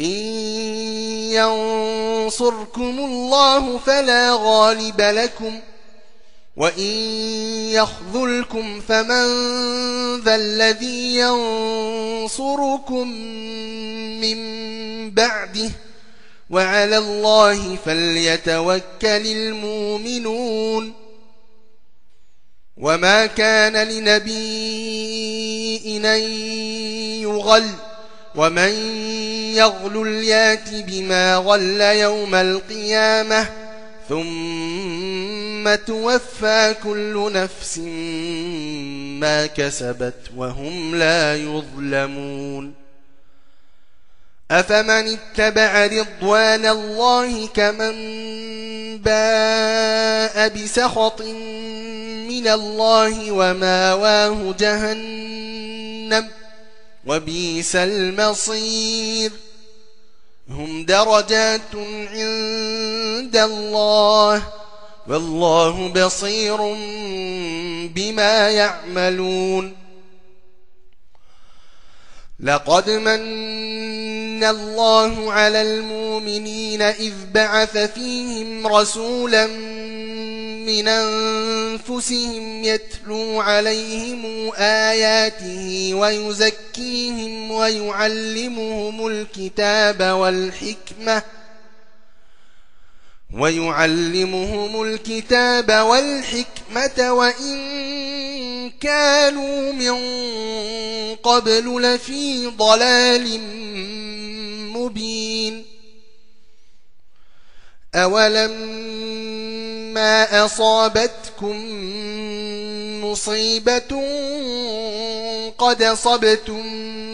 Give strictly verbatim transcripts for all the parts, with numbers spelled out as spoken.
إن ينصركم الله فلا غالب لكم وإن يخذلكم فمن ذا الذي ينصركم من بعده وعلى الله فليتوكل المؤمنون وما كان لنبي أن يغل ومن يغل يات بما غل يوم القيامة ثم توفى كل نفس ما كسبت وهم لا يظلمون أفمن اتبع رضوان الله كمن باء بسخط من الله وماواه جهنم وبئس المصير هم درجات عند الله والله بصير بما يعملون لقد من الله على المؤمنين إذ بعث فيهم رسولا من أنفسهم يتلو عليهم آياته ويزكيهم ويعلمهم الكتاب والحكمة ويعلمهم الكتاب والحكمة وإن كانوا من قبل لفي ضلال مبين أولما أصابتكم مصيبة قد أصبتم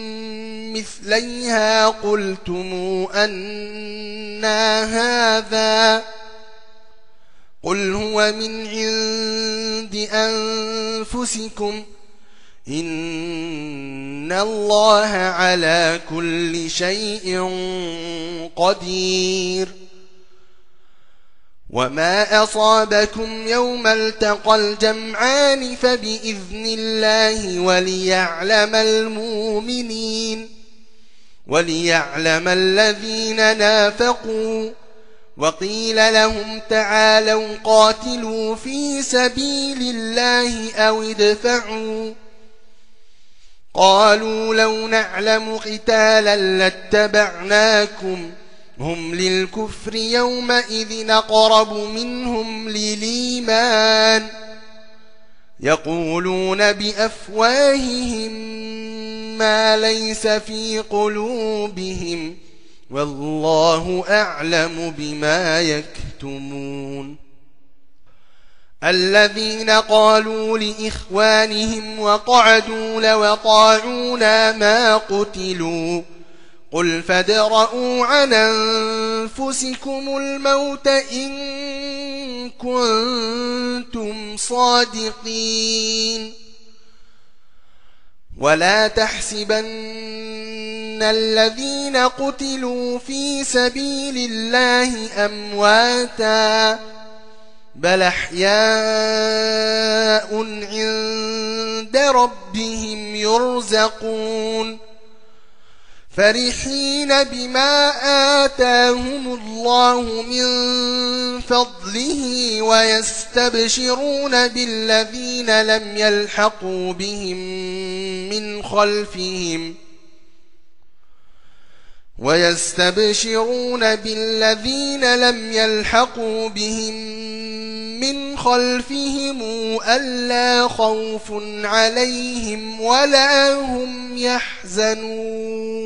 مثليها قلتم أنى هذا قل هو من عند أنفسكم إن الله على كل شيء قدير وما أصابكم يوم التقى الجمعان فبإذن الله وليعلم المؤمنين وليعلم الذين نافقوا وقيل لهم تعالوا قاتلوا في سبيل الله أو ادفعوا قالوا لو نعلم قتالا لاتبعناكم هم للكفر يومئذ أقرب منهم للإيمان يقولون بأفواههم ما ليس في قلوبهم والله أعلم بما يكتمون الذين قالوا لإخوانهم وقعدوا لو طاعونا ما قتلوا قل فادرءوا عن أنفسكم الموت إن كنتم صادقين ولا تحسبن الذين قتلوا في سبيل الله أمواتا بل أحياء عند ربهم يرزقون فرحين بما آتاهم الله من فضله ويستبشرون بالذين لم يلحقوا بهم من خلفهم ويستبشرون بالذين لم يلحقوا بهم من خلفهم ألا خوف عليهم ولا هم يحزنون